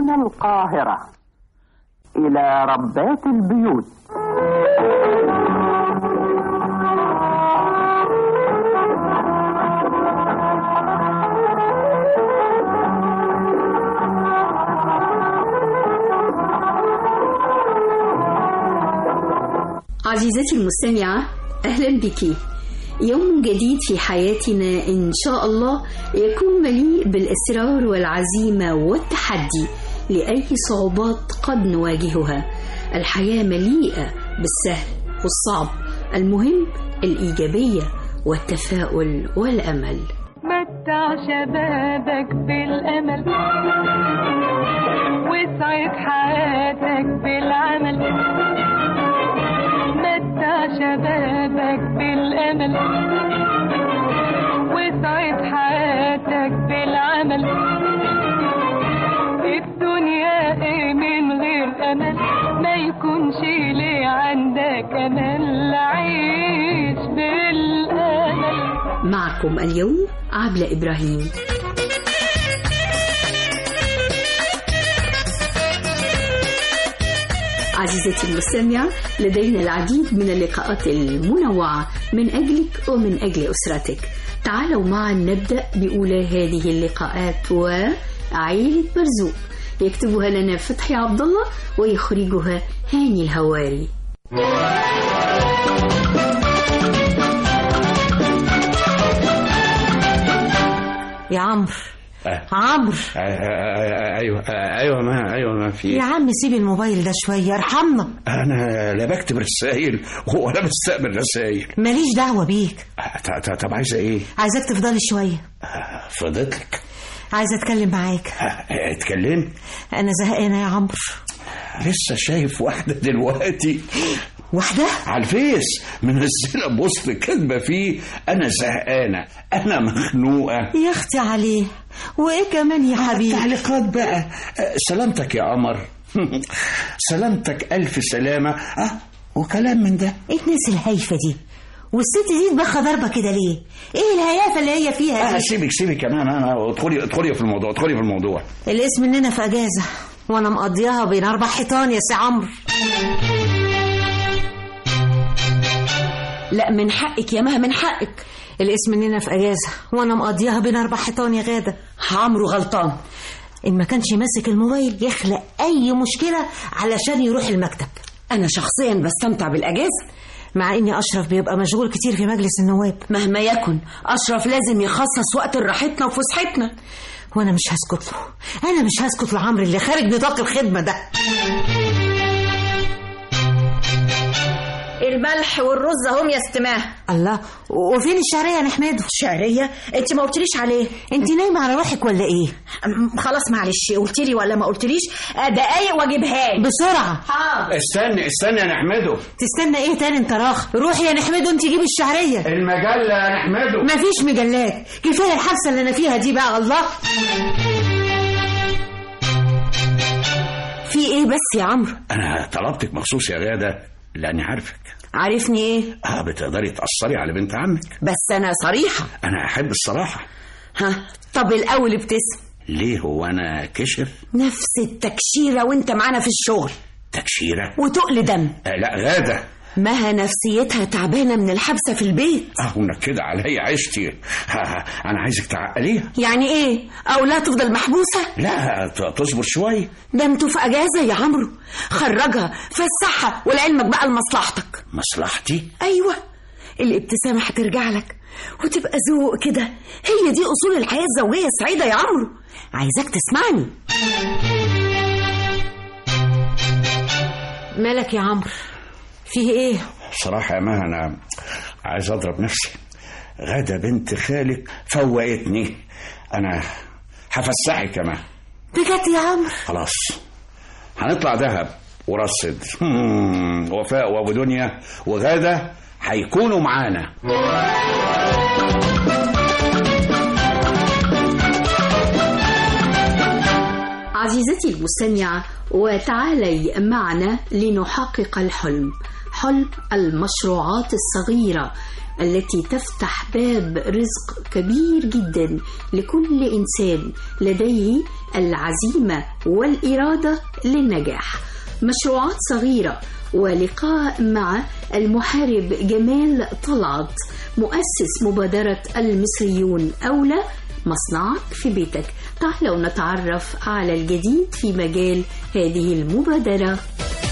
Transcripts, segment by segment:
من القاهرة إلى ربات البيوت. عزيزتي المستمعة، أهلا بك. يوم جديد في حياتنا إن شاء الله يكون مليء بالإصرار والعزيمة والتحدي لأي صعوبات قد نواجهها. الحياة مليئة بالسهل والصعب، المهم الإيجابية والتفاؤل والأمل. متع شبابك بالأمل وسعد حياتك بالعمل. متع شبابك بالأمل وسعد حياتك بالعمل. الدنيا من غير أمل ما يكونش ليه عندك أمل. عيش بالأمل. معكم اليوم عبلة إبراهيم. عزيزتي المستمعة، لدينا العديد من اللقاءات المنوعة من أجلك ومن أجل أسرتك. تعالوا معا نبدأ بأولى هذه اللقاءات وعائلة مرزوق. يكتبها لنا فتحي عبد الله ويخرجها هاني الهواري. يا عمرو عمرو. ايوه ما في. يا عم سيب الموبايل ده شويه، ارحمنا. انا لا بكتب رسائل ولا بستقبل رسائل. ماليش دعوه بيك. طب عايزه ايه؟ عايزاك تفضلي شويه. فضلتك. عايزه اتكلم معاك. اتكلم. انا زهقانه يا عمرو. لسه شايف واحده دلوقتي. واحدة؟ على الفيس منزلة بوست كاتبة فيه أنا زهقانة، أنا مخنوقة. يا أختي عليه، وإيه كمان يا حبيبي؟ تعليقات بقى. سلامتك يا قمر. سلامتك ألف سلامة. وكلام من ده. إيه الناس الهايفة دي؟ والست دي تبخى ضربة كده ليه؟ إيه الهيافة اللي هي فيها دي؟ سيبك كمان. أنا ادخلي في الموضوع. الاسم إننا في أجازة وأنا مقضيها بين 4 حيطان يا سي عمرو. لا من حقك يا مها، من حقك. الاسم اننا في اجازه وانا مقضيها بين 4 حيطان يا غاده. عمرو غلطان. ان ما كانش ماسك الموبايل يخلق اي مشكله علشان يروح المكتب. انا شخصيا بستمتع بالاجازه، مع اني اشرف بيبقى مشغول كتير في مجلس النواب. مهما يكن اشرف لازم يخصص وقت لراحتنا وفسحتنا، وانا مش هسكت له. انا مش هسكت لعمرو اللي خارج نطاق الخدمه ده. الملح والرز اهم يا استماه. الله، وفين الشعريه يا نحمده؟ شعريه؟ انت ما قلتليش عليه. انت نايمه على روحك ولا ايه؟ خلاص معلش، قلتلي ولا ما قلتليش؟ دقايق واجيبها لي بسرعه. استني يا نحمده. تستنى ايه تاني انت راخ؟ روح يا نحمده انت جيب الشعريه. المجله يا نحمده. مفيش مجلات، كفايه الحبسه اللي انا فيها دي بقى. الله، في ايه بس يا عمرو؟ انا طلبتك مخصوص يا غاده لاني عارفك. عارفني ايه؟ بتقدري تأثري على بنت عمك. بس انا صريحة. انا احب الصراحة. طب الاول ابتسم. ليه هو انا كشر؟ نفس التكشيرة وانت معانا في الشغل. تكشيرة وتقل دم. لا غادة، مها نفسيتها تعبانة من الحبسة في البيت. منكدة عليا عيشتي. انا عايزك تعقليها. يعني ايه؟ او لا تفضل محبوسة؟ لا تصبر شوية. ده انتوا في اجازة يا عمرو، خرجها فسحها ولعلمك بقى لمصلحتك. مصلحتي؟ ايوه، الابتسامة هترجع لك وتبقى ذوق كده. هي دي اصول الحياة الزوجية السعيدة يا عمرو. عايزاك تسمعني. مالك يا عمرو؟ فيه ايه؟ بصراحة يا مها انا عايز اضرب نفسي. غادة بنت خالك فوقتني. انا هفسحك كمان. بجد يا عمرو؟ خلاص هنطلع دهب ورصد. وفاء وابو دنيا وغادة هيكونوا معانا. عزيزتي المستمعة، وتعالي معنا لنحقق الحلم، حلم المشروعات الصغيرة التي تفتح باب رزق كبير جدا لكل إنسان لديه العزيمة والإرادة للنجاح. مشروعات صغيرة، ولقاء مع المحارب جمال طلعت مؤسس مبادرة المصريون أولى، مصنعك في بيتك. تعالوا نتعرف على الجديد في مجال هذه المبادرة.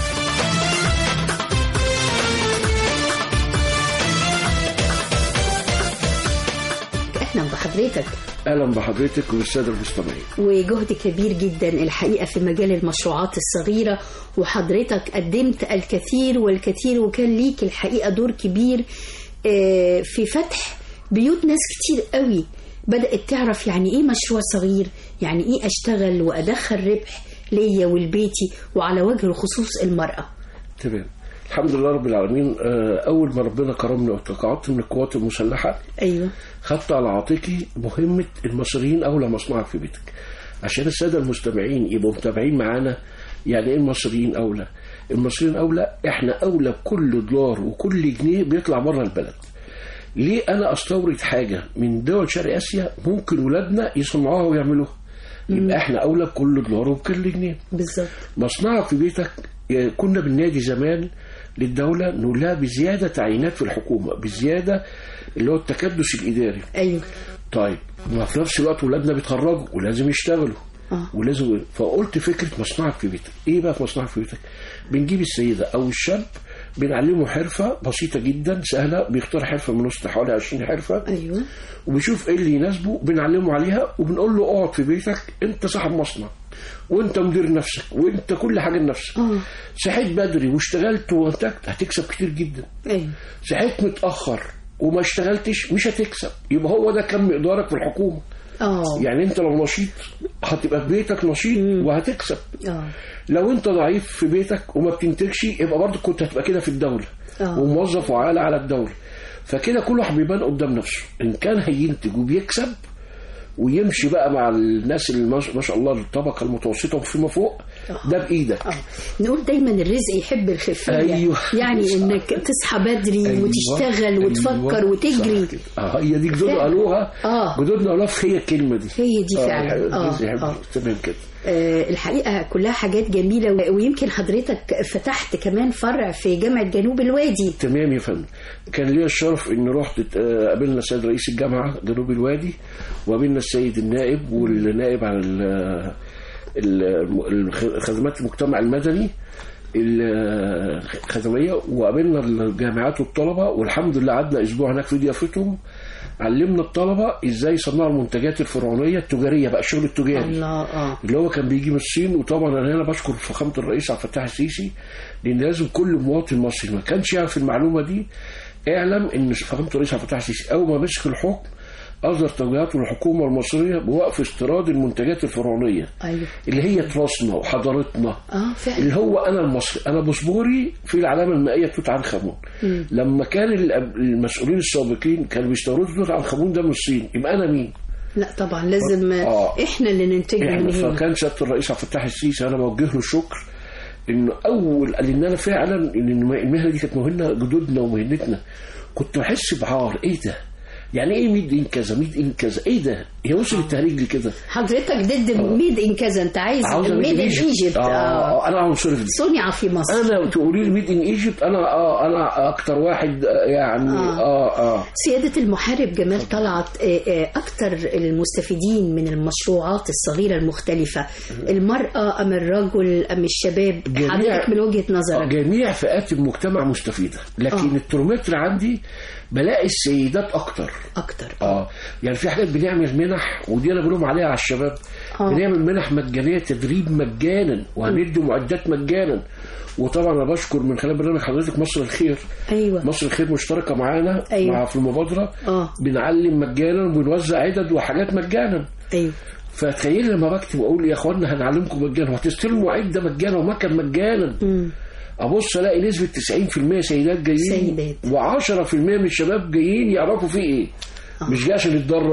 أهلا بحضرتك. أهلا بحضرتك والسادة المستمعين. وجهد كبير جدا الحقيقة في مجال المشروعات الصغيرة، وحضرتك قدمت الكثير والكثير، وكان ليك الحقيقة دور كبير في فتح بيوت ناس كتير قوي بدأت تعرف يعني إيه مشروع صغير، يعني إيه أشتغل وأدخل ربح ليا ولبيتي، وعلى وجه الخصوص المرأة. تمام، الحمد لله رب العالمين. أول ما ربنا كرمني وتقاعدت من القوات المسلحة، أيوة، خدت على عاتقي مهمة المصريين أولى مصنعك في بيتك، عشان السادة المستمعين يبقوا متابعين معانا. يعني إيه المصريين أولى؟ المصريين أولى إحنا أولى بكل دولار وكل جنيه بيطلع بره البلد. ليه أنا أستورد حاجة من دول شرق آسيا ممكن ولادنا يصنعوها ويعملوها؟ يبقى إحنا أولى بكل دولار وبكل جنيه. بالظبط. مصنعك في بيتك كنا بالنادي زمان للدولة نقول لها بزيادة تعيينات في الحكومة، بزيادة اللي هو التكدس الإداري. أيوه. طيب ما في نفس الوقت ولادنا بيتخرجوا ولازم يشتغلوا. ولازم، فقلت فكرة مصنعك في بيتك. إيه بقى في مصنعك في بيتك؟ بنجيب السيدة أو الشاب بنعلمه حرفة بسيطة جدا سهلة، بيختار حرفة من وسط حوالي 20 حرفة. أيوة. وبيشوف إيه اللي يناسبه بنعلمه عليها، وبنقول له اقعد في بيتك، أنت صاحب مصنع وأنت مدير نفسك وأنت كل حاجة لنفسك. صحيت بدري واشتغلت وانتجت هتكسب كتير جدا. أيوة. صحيت متأخر وما اشتغلتش مش هتكسب. يبقى هو ده كم مقدارك في الحكومة. يعني انت لو نشيط هتبقى في بيتك نشيط وهتكسب. لو انت ضعيف في بيتك وما بتنتجش يبقى برضه كنت هتبقى كده في الدولة وموظف وعالة على الدولة. فكده كل واحد بيبان قدام نفسه ان كان هينتج وبيكسب ويمشي بقى مع الناس اللي ما شاء الله الطبقة المتوسطة وفيما فوق، ده بإيدك. نقول دايما الرزق يحب الخفية. أيوة. يعني انك تصحى بدري. أيوة. وتشتغل وتفكر وتجري. هي دي جدودنا قالوها. جدودنا قالوها هي الكلمة دي. هي دي فعلا. الرزق يحب. تمام كده. الحقيقة كلها حاجات جميلة، ويمكن حضرتك فتحت كمان فرع في جامعة جنوب الوادي. تمام يا فندم. كان لي الشرف ان رحت قابلنا السيد رئيس الجامعة جنوب الوادي، وقابلنا السيد النائب والنائب عن الخدمات المجتمع المدني الخدمية، وقابلنا الجامعات والطلبة، والحمد لله قعدنا اسبوع هناك في ضيافتهم. علمنا الطلبة ازاي يصنعوا المنتجات الفرعونية التجارية بقى، الشغل التجاري اللي هو كان بيجي من الصين. وطبعا انا هنا بشكر فخامة الرئيس عبد الفتاح السيسي، لان لازم كل مواطن مصري ما كانش يعرف المعلومة دي اعلم ان فخامة الرئيس عبد الفتاح السيسي اول ما مسك الحكم أصدر توجيهاته للحكومة المصرية بوقف استيراد المنتجات الفرعونية. أيوة. اللي هي تراثنا وحضارتنا. فعلا. اللي هو أنا المصري، أنا بصبوري في العلامة المائية توت عنخ آمون. لما كان المسؤولين السابقين كانوا بيستوردوا توت عنخ آمون ده من الصين، يبقى أنا مين؟ لا طبعا لازم إحنا اللي ننتج من هنا. فكان سيادة الرئيس عبد الفتاح السيسي أنا بوجه له الشكر إنه أول قال إن أنا فعلا إن المهنة دي كانت مهنة جدودنا ومهنتنا. كنت بحس بعار، إيه ده؟ يعني ايه ميد ان كذا ميد ان كذا؟ ايه ده؟ هي وصل التهريج لكده. حضرتك ضد ميد ان كذا، انت عايز ميد ان ايجيبت. انا عنصري صنع في مصر. انا تقولي لي ميد ان ايجيبت، انا اكتر واحد يعني سيادة المحارب جمال طلعت، اكتر المستفيدين من المشروعات الصغيرة المختلفة المرأة ام الرجل ام الشباب؟ حضرتك من وجهة نظرك. جميع فئات المجتمع مستفيدة، لكن الترمتر عندي بلاقي السيدات اكتر. يعني في حاجات بنعمل منح، ودي انا بلوم عليها على الشباب. بنعمل منح مجانيه، تدريب مجانا، وهندي معدات مجانا. وطبعا انا بشكر من خلال برنامج حضرتك مصر الخير. أيوة. مصر الخير مشتركه معانا. أيوة. مع في المبادره. بنعلم مجانا وبنوزع عدد وحاجات مجانا. أيوة. فتخيل لما بكتب واقول يا اخوانا هنعلمكم مجانا وهتستلموا عده مجانا ومكن مجانا. ابص الاقي نسبه 90% سيدات جايين و10% من الشباب جايين يعرفوا فيه ايه. مش جاي عشان يتدرب،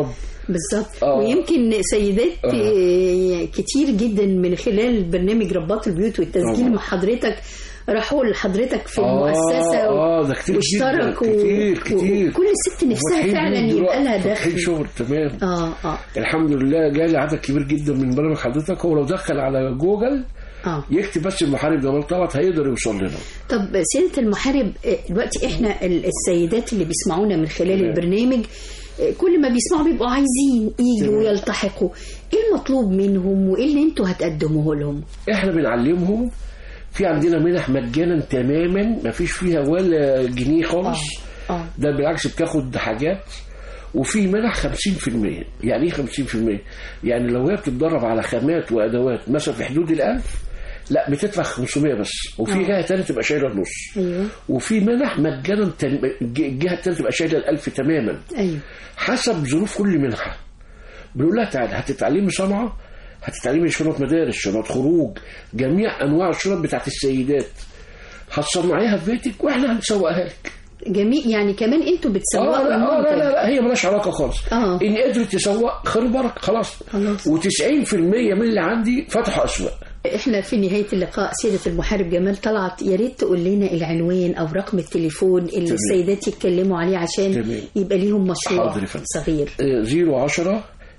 بالظبط. ويمكن سيدات كتير جدا من خلال برنامج رباط البيوت والتسجيل مع حضرتك راحوا لحضرتك في المؤسسة واشتركوا كتير. كل ست نفسها فعلا يبقى لها دخل شغل. تمام. الحمد لله جالي عدد كبير جدا من برامج حضرتك. هو لو دخل على جوجل يكتب بس المحارب جمال طلعت هيقدر يوصل لنا. طب سيادة المحارب، دلوقتي احنا السيدات اللي بيسمعونا من خلال البرنامج كل ما بيسمعوا بيبقوا عايزين يجوا ويلتحقوا، ايه المطلوب منهم وايه اللي انتوا هتقدموه لهم؟ احنا بنعلمهم. في عندنا منح مجانا تماما ما فيش فيها ولا جنيه خالص. ده بالعكس بتاخد حاجات. وفي منح 50%. يعني ايه 50%؟ يعني لو هي بتتدرب على خامات وادوات مثلا في حدود 1000 لا بتدفع 500 بس. وفي جهه ثانيه تبقى شايله النص. وفي منح مجانا الجهه الثانيه تبقى شايله 1000 تماما. حسب ظروف كل منحه. بنقول لها تعالى هتتعلمي صنعه، هتتعلمي شنط مدارس، شنط خروج، جميع انواع الشنط بتاعت السيدات هتصنعيها في بيتك واحنا هنسوقها لك. جميل. يعني كمان انتوا بتسوقوا المنتج؟ لا هي مالهاش علاقه خالص. ان قدرت تسوق خير بركه خلاص. و90% من اللي عندي فتحوا اسواق. احنا في نهايه اللقاء سيدة المحارب جمال طلعت يا ريت تقول لنا العنوان او رقم التليفون اللي السيدات يتكلموا عليه عشان يبقى ليهم مشروع صغير. 010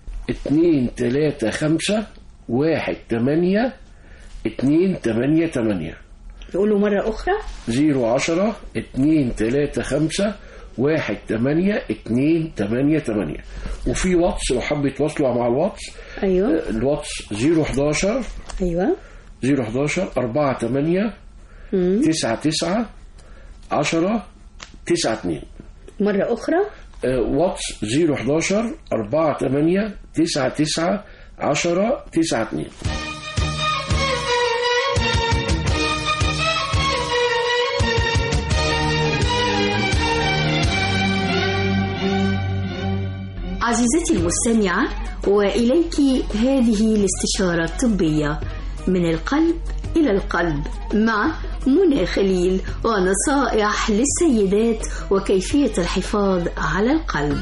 235 18 288. نقوله مرة أخرى 010 235 18 288. وفي واتس لو حابب يتواصلوا مع الواتس. الواتس 011 011 48 99 10 92. مرة أخرى واتس 011 48 99 10 92. عزيزتي المستمعة، وإليك هذه الاستشارة الطبية من القلب إلى القلب مع منى خليل، ونصائح للسيدات وكيفية الحفاظ على القلب.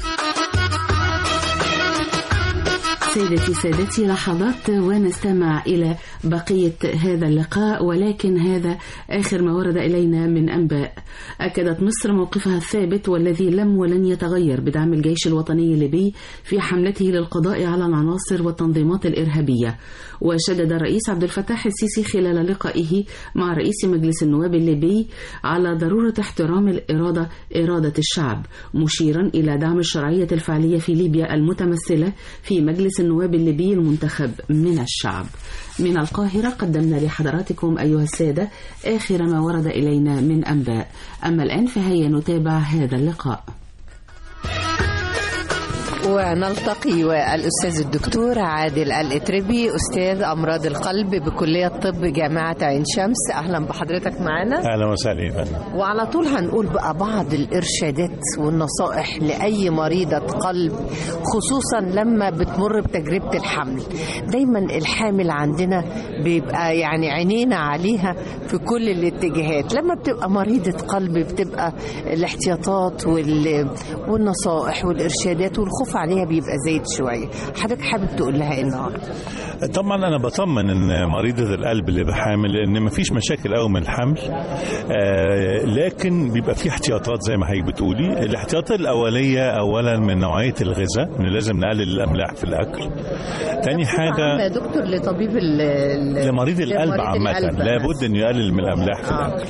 سيدتي سادتي، لحظات ونستمع إلى بقية هذا اللقاء، ولكن هذا آخر ما ورد إلينا من أنباء. أكدت مصر موقفها الثابت والذي لم ولن يتغير بدعم الجيش الوطني الليبي في حملته للقضاء على العناصر والتنظيمات الإرهابية. وشدد الرئيس عبد الفتاح السيسي خلال لقائه مع رئيس مجلس النواب الليبي على ضرورة احترام الإرادة إرادة الشعب، مشيرا إلى دعم الشرعية الفعلية في ليبيا المتمثلة في مجلس النواب الليبي المنتخب من الشعب. من القاهرة قدمنا لحضراتكم أيها السادة آخر ما ورد إلينا من أنباء. أما الآن فهيا نتابع هذا اللقاء. ونلتقي والأستاذ الدكتور عادل الإتربي، أستاذ أمراض القلب بكلية طب جامعة عين شمس. أهلا بحضرتك معنا. أهلا وسهلا. وعلى طول هنقول بقى بعض الإرشادات والنصائح لأي مريضة قلب، خصوصا لما بتمر بتجربة الحمل. دايما الحامل عندنا بيبقى يعني عينينا عليها في كل الاتجاهات. لما بتبقى مريضة قلب بتبقى الاحتياطات والنصائح والإرشادات والخوف عليها بيبقى زايد شوية. حضرتك حابب تقول لها ايه النهارده؟ طبعا انا بطمن ان مريضة القلب اللي بحامل ان مفيش مشاكل قوي من الحمل، لكن بيبقى في احتياطات زي ما هي بتقولي. الاحتياطات الاولية اولا من نوعية الغذاء، ان لازم نقلل الاملاح في الاكل. تاني حاجة يا دكتور لطبيب لمريض القلب عامة لابد ان يقلل من الاملاح في الاكل.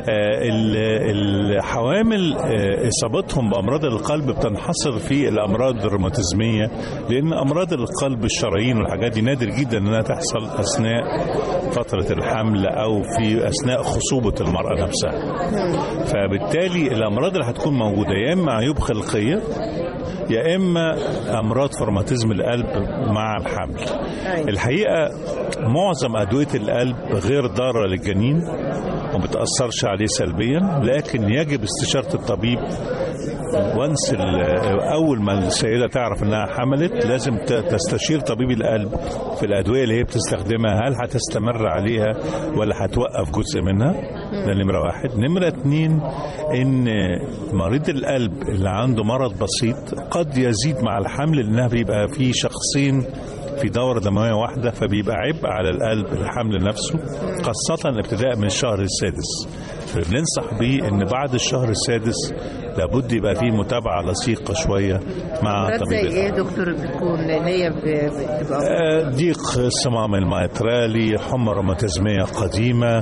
الحوامل اصابتهم بامراض القلب بتنحصر في الامراض الروماتيزمية، لان امراض القلب الشرايين والحاجات دي نادر جدا انها تحصل اثناء فترة الحمل او في اثناء خصوبة المرأة نفسها. فبالتالي الامراض اللي هتكون موجودة يا اما عيوب خلقية يا اما امراض في روماتيزم القلب مع الحمل. الحقيقة معظم ادوية القلب غير ضارة للجنين وما بتأثرش عليه سلبيا، لكن يجب استشارة الطبيب وانس اول ما السيده تعرف انها حملت لازم تستشير طبيب القلب في الادويه اللي هي بتستخدمها، هل هتستمر عليها ولا هتوقف جزء منها. ده نمره واحد. نمره اتنين ان مريض القلب اللي عنده مرض بسيط قد يزيد مع الحمل، لانها بيبقى في شخصين في دورة دموية واحدة، فبيبقى عبء على القلب الحمل نفسه، خاصة ابتداء من الشهر السادس. بننصح بيه ان بعد الشهر السادس لابد يبقى فيه متابعة لصيقة شوية مع طبيب القلب. زي ايه دكتور بتكون اللي هي بتبقى ضيق الصمام الميترالي، حمى روماتيزمية قديمة،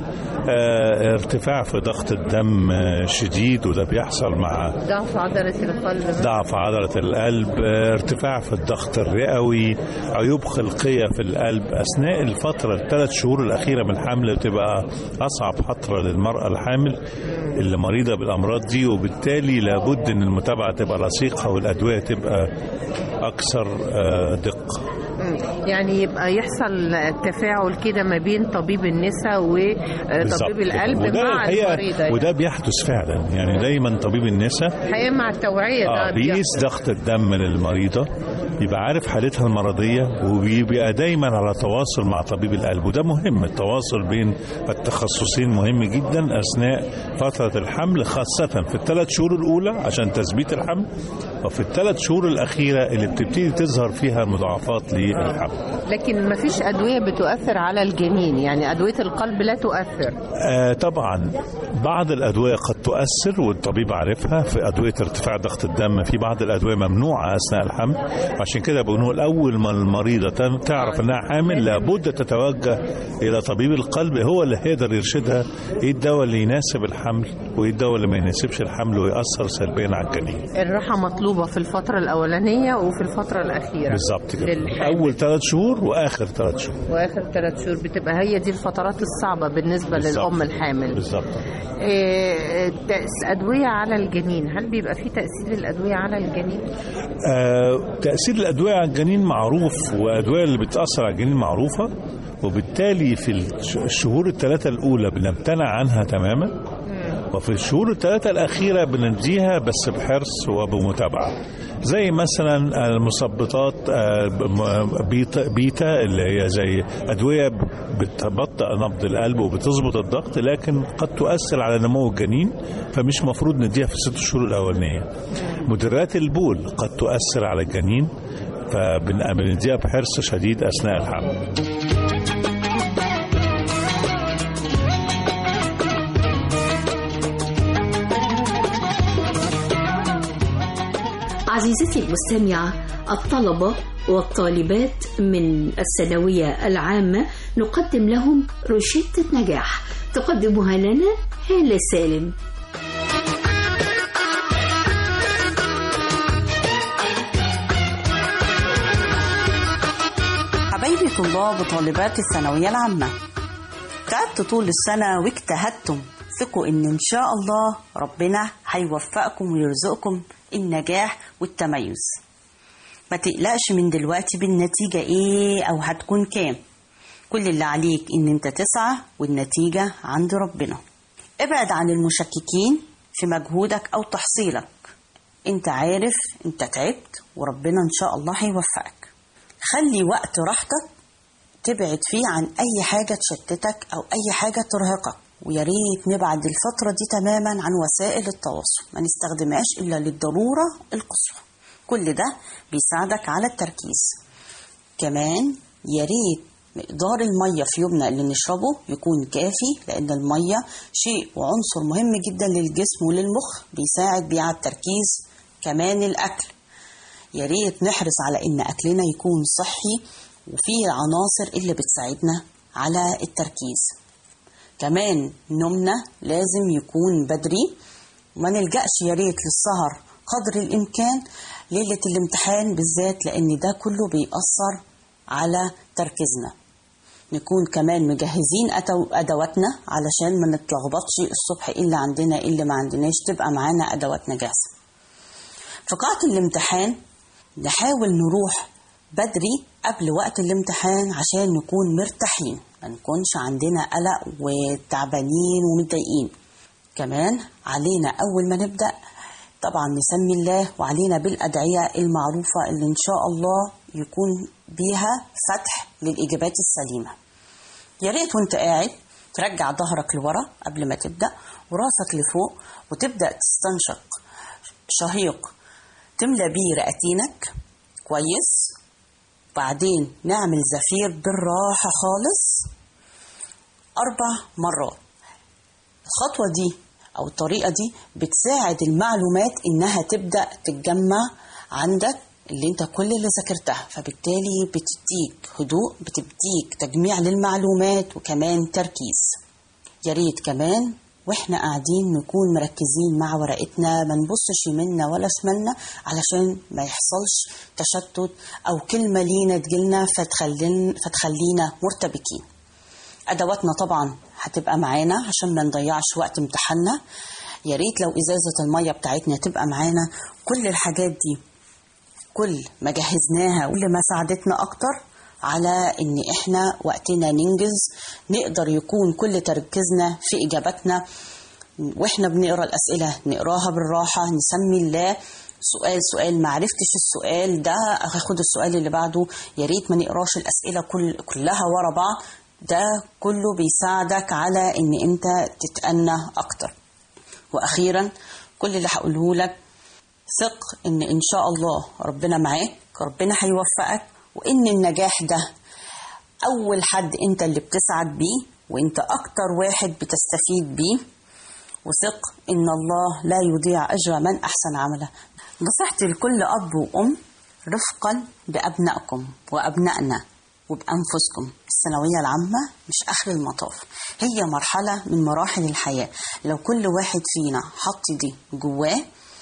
ارتفاع في ضغط الدم شديد وده بيحصل مع ضعف عضلة القلب، ضعف عضلة القلب، ارتفاع في الضغط الرئوي، عيوب خلقية في القلب أثناء الفترة ال3 شهور الأخيرة من الحمل بتبقى أصعب فترة للمرأة الحامل اللي مريضة بالأمراض دي، وبالتالي لابد أن المتابعة تبقى لصيقة والأدوية تبقى أكثر دقة. يعني يبقى يحصل تفاعل كده ما بين طبيب النساء وطبيب القلب مع المريضة، وده بيحدث فعلا. يعني دايما طبيب النساء الحقيقة مع التوعية ده بيقيس ضغط الدم للمريضة، يبقى عارف حالتها المرضية، وبيبقى دايما على تواصل مع طبيب القلب. وده مهم، التواصل بين التخصصين مهم جدا أثناء فترة الحمل، خاصة في ال3 شهور الأولى عشان تثبيت الحمل، وفي ال3 شهور الأخيرة اللي بتبتدي تظهر فيها المضاعفات للحمل. لكن ما فيش أدوية بتؤثر على الجنين، يعني أدوية القلب لا تؤثر؟ طبعا بعض الأدوية قد تؤثر والطبيب عارفها. في أدوية ارتفاع ضغط الدم، في بعض الأدوية ممنوعة أثناء الحمل، عشان كده بنقول أول ما المريضة تعرف أنها حامل لابد تتوجه إلى طبيب القلب، هو اللي هيقدر يرشدها إيه الدواء اللي يناسب الحمل وإيه الدواء اللي ما يناسبش الحمل ويأثر سلبيا على الجنين. الراحة مطلوبة في الفترة الأولانية وفي الفترة الأخيرة بالظبط كده، أول 3 شهور وآخر 3 شهور. وآخر 3 شهور بتبقى هي دي الفترات الصعبة بالنسبة للأم الحامل. بالظبط. أدوية على الجنين، هل بيبقى في تأثير الأدوية على الجنين؟ تأثير الأدوية على الجنين معروف، وأدوية اللي بتأثر على الجنين معروفة، وبالتالي في الشهور ال3 الأولى بنمتنع عنها تماما، وفي الشهور ال3 الأخيرة بنديها بس بحرص وبمتابعة. زي مثلا المثبطات بيتا اللي هي زي أدوية بتبطئ نبض القلب وبتظبط الضغط، لكن قد تؤثر على نمو الجنين، فمش مفروض نديها في ال6 شهور الأولانية. مدرات البول قد تؤثر على الجنين، فبنديها بحرص شديد أثناء الحمل. عزيزتي المستمعة، الطلبة والطالبات من الثانوية العامة نقدم لهم روشتة نجاح تقدمها لنا هالة سالم. حبايبي طلاب وطالبات الثانوية العامة، تعبت طول السنة واجتهدتم، ثقوا إن شاء الله ربنا هيوفقكم ويرزقكم النجاح والتميز. ما تقلقش من دلوقتي بالنتيجة ايه او هتكون كام، كل اللي عليك ان انت تسعى والنتيجة عند ربنا. ابعد عن المشككين في مجهودك او تحصيلك، انت عارف انت تعبت وربنا ان شاء الله هيوفقك. خلي وقت راحتك تبعد فيه عن اي حاجة تشتتك او اي حاجة ترهقك، ويا ريت نبعد الفترة دي تماما عن وسائل التواصل، ما نستخدمهاش إلا للضرورة القصوى. كل ده بيساعدك على التركيز. كمان يا ريت مقدار المية في يومنا اللي نشربه يكون كافي، لأن المية شيء وعنصر مهم جدا للجسم وللمخ، بيساعد بيه على التركيز. كمان الأكل يا ريت نحرص على إن أكلنا يكون صحي وفيه العناصر اللي بتساعدنا على التركيز. كمان نومنا لازم يكون بدري، وما نلجأش يا ريت للسهر قدر الإمكان ليلة الامتحان بالذات، لأن ده كله بيأثر على تركيزنا. نكون كمان مجهزين أدواتنا علشان ما نتلخبطش الصبح اللي عندنا اللي ما عندناش، تبقى معانا أدواتنا جاهزة. في قاعة الامتحان نحاول نروح بدري قبل وقت الامتحان عشان نكون مرتاحين، ما نكونش عندنا قلق وتعبانين ومتضايقين. كمان علينا أول ما نبدأ طبعا نسمي الله وعلينا بالأدعية المعروفة اللي إن شاء الله يكون بيها فتح للإجابات السليمة. يا ريت وانت قاعد ترجع ظهرك لورا قبل ما تبدأ وراسك لفوق، وتبدأ تستنشق شهيق تملى بيه رئتينك كويس. بعدين نعمل زفير بالراحة خالص 4 مرات. الخطوة دي أو الطريقة دي بتساعد المعلومات إنها تبدأ تتجمع عندك اللي انت كل اللي ذاكرتها، فبالتالي بتديك هدوء، بتديك تجميع للمعلومات وكمان تركيز. يا ريت كمان واحنا قاعدين نكون مركزين مع ورقتنا، ما نبصش يمنا ولا شمالنا علشان ما يحصلش تشتت او كلمة لينا تجيلنا فتخلينا مرتبكين. ادواتنا طبعا هتبقى معانا عشان ما نضيعش وقت امتحاننا. يا ريت لو ازازة المية بتاعتنا تبقى معانا. كل الحاجات دي كل ما جهزناها كل ما ساعدتنا اكتر على ان احنا وقتنا ننجز، نقدر يكون كل تركيزنا في اجاباتنا. واحنا بنقرا الاسئله نقراها بالراحه، نسمي الله سؤال ما عرفتش السؤال ده هاخد السؤال اللي بعده. يا ريت ما نقراش الاسئله كلها ورا بعض، ده كله بيساعدك على ان انت تتأنى اكتر. واخيرا كل اللي هقوله لك، ثق ان شاء الله ربنا معاك، ربنا هيوفقك، وان النجاح ده اول حد انت اللي بتسعد بيه وانت اكتر واحد بتستفيد بيه. وثق ان الله لا يضيع اجر من احسن عمله. نصيحتي لكل اب وام، رفقا بابنائكم وابنائنا وبانفسكم. الثانويه العامه مش اخر المطاف، هي مرحله من مراحل الحياه. لو كل واحد فينا حط دي جواه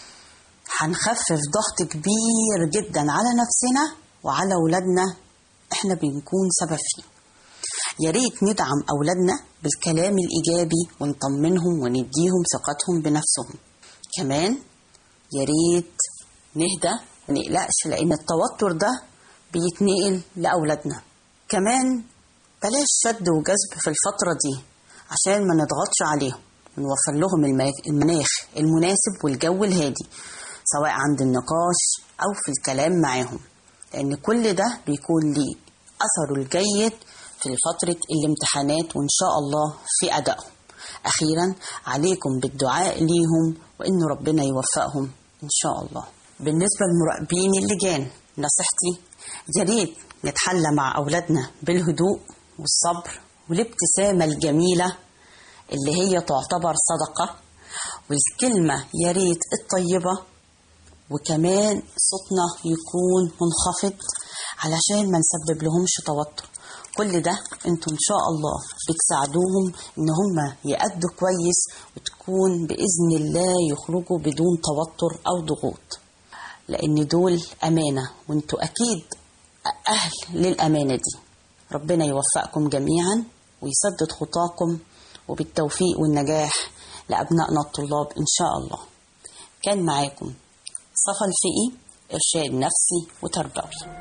هنخفف ضغط كبير جدا على نفسنا وعلى أولادنا احنا بنكون سبب فيه. يا ريت ندعم أولادنا بالكلام الإيجابي ونطمنهم ونديهم ثقتهم بنفسهم. كمان يا ريت نهدى ونقلقش، لأن التوتر ده بيتنقل لأولادنا. كمان بلاش شد وجذب في الفترة دي عشان ما نضغطش عليهم، ونوفر لهم المناخ المناسب والجو الهادي، سواء عند النقاش أو في الكلام معاهم، لأن كل ده بيكون ليه أثره الجيد في فترة الامتحانات وإن شاء الله في أدائهم. أخيرا عليكم بالدعاء ليهم وإن ربنا يوفقهم إن شاء الله. بالنسبة للمراقبين اللجان، نصيحتي يا ريت نتحلى مع أولادنا بالهدوء والصبر والابتسامة الجميلة اللي هي تعتبر صدقة، والكلمة يا ريت الطيبة، وكمان صوتنا يكون منخفض علشان ما نسبب لهمش توتر. كل ده انتوا ان شاء الله بتساعدوهم ان هم يأدوا كويس، وتكون بإذن الله يخرجوا بدون توتر او ضغوط، لان دول امانة وانتوا اكيد اهل للامانة دي. ربنا يوفقكم جميعا ويسدد خطاكم، وبالتوفيق والنجاح لأبنائنا الطلاب ان شاء الله. كان معاكم صفا الفقي، إرشاد نفسي وتربوي.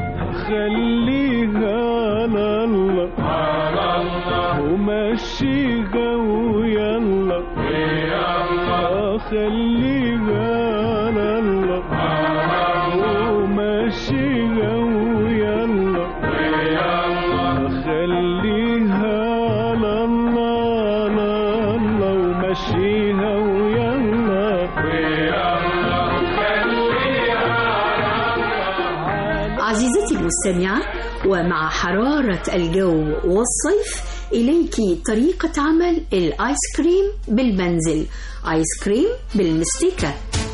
خليها على الله ومشيها ويلا خليها على الله ومشيها ويلا خليها على الله ومشيها ويلا. عزيزتي المستمعة، ومع حرارة الجو والصيف إليك طريقة عمل الآيس كريم بالمنزل. آيس كريم بالمستكة.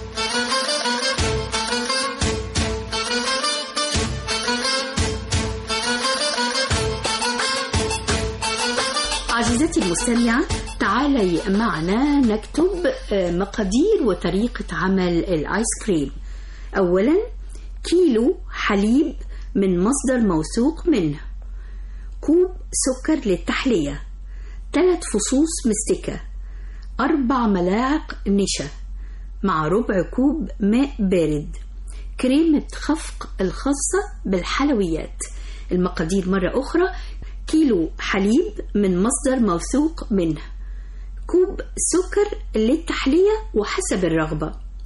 عزيزتي المستمعة، تعالي معنا نكتب مقادير وطريقة عمل الآيس كريم. أولا كيلو حليب من مصدر موثوق منه، كوب سكر للتحلية، 3 فصوص مستكة، 4 ملاعق نشا مع ربع كوب ماء بارد، كريمة خفق الخاصة بالحلويات. المقادير مرة أخرى: كيلو حليب من مصدر موثوق منه، كوب سكر للتحلية وحسب الرغبة،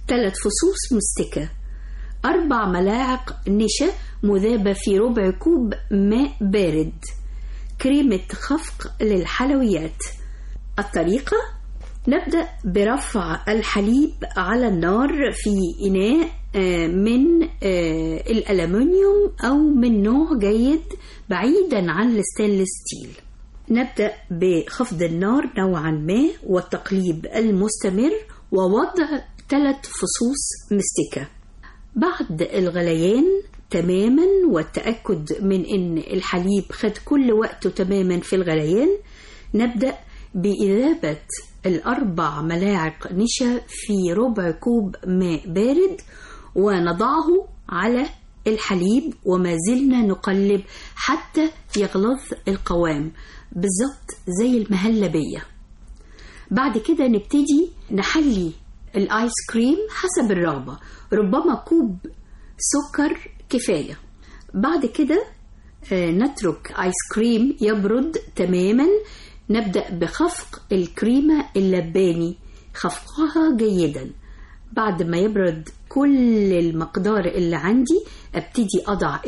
3 فصوص مستكة، 4 ملاعق نشا مذابة في ربع كوب ماء بارد، كريمة خفق للحلويات. الطريقة: نبدأ برفع الحليب على النار في إناء من الألمنيوم أو من نوع جيد بعيدا عن الستانلس ستيل. نبدأ بخفض النار نوعا ما والتقليب المستمر ووضع 3 فصوص مستكة. بعد الغليان تماما والتأكد من أن الحليب خد كل وقته تماما في الغليان، نبدأ بإذابة 4 ملاعق نشا في ربع كوب ماء بارد ونضعه على الحليب وما زلنا نقلب حتى يغلظ القوام بالضبط زي المهلبية. بعد كده نبتدي نحلي الآيس كريم حسب الرغبة، ربما كوب سكر كفاية. بعد كده نترك آيس كريم يبرد تماما، نبدأ بخفق الكريمة اللباني، خفقها جيدا. بعد ما يبرد كل المقدار اللي عندي ابتدي أضع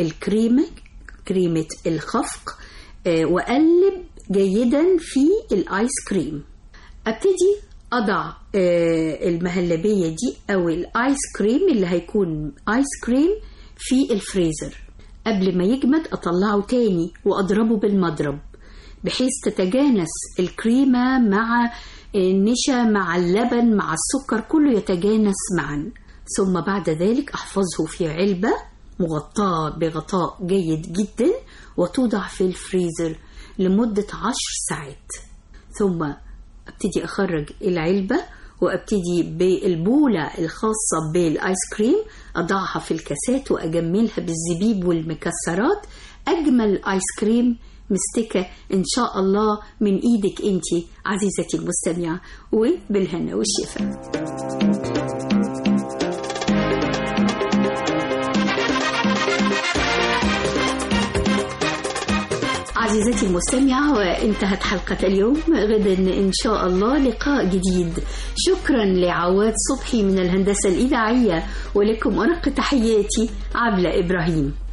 كريمة الخفق وأقلب جيدا في الآيس كريم. ابتدي أضع المهلبية دي أو الآيس كريم اللي هيكون آيس كريم في الفريزر. قبل ما يجمد أطلعه تاني وأضربه بالمضرب بحيث تتجانس الكريمة مع النشا مع اللبن مع السكر، كله يتجانس معا. ثم بعد ذلك أحفظه في علبة مغطاة بغطاء جيد جدا وتوضع في الفريزر لمدة 10 ساعات. ثم ابتدي أخرج العلبة وابتدي بالبولة الخاصة بالآيس كريم أضعها في الكاسات وأجملها بالزبيب والمكسرات. أجمل آيس كريم مستكة إن شاء الله من إيدك أنتي عزيزتي المستمعة، وبالهنا والشفاء. عزيزتي المستمعة، وانتهت حلقة اليوم. غدا إن شاء الله لقاء جديد. شكرا لعواد صبحي من الهندسة الإذاعية، ولكم أرق تحياتي عبلة إبراهيم.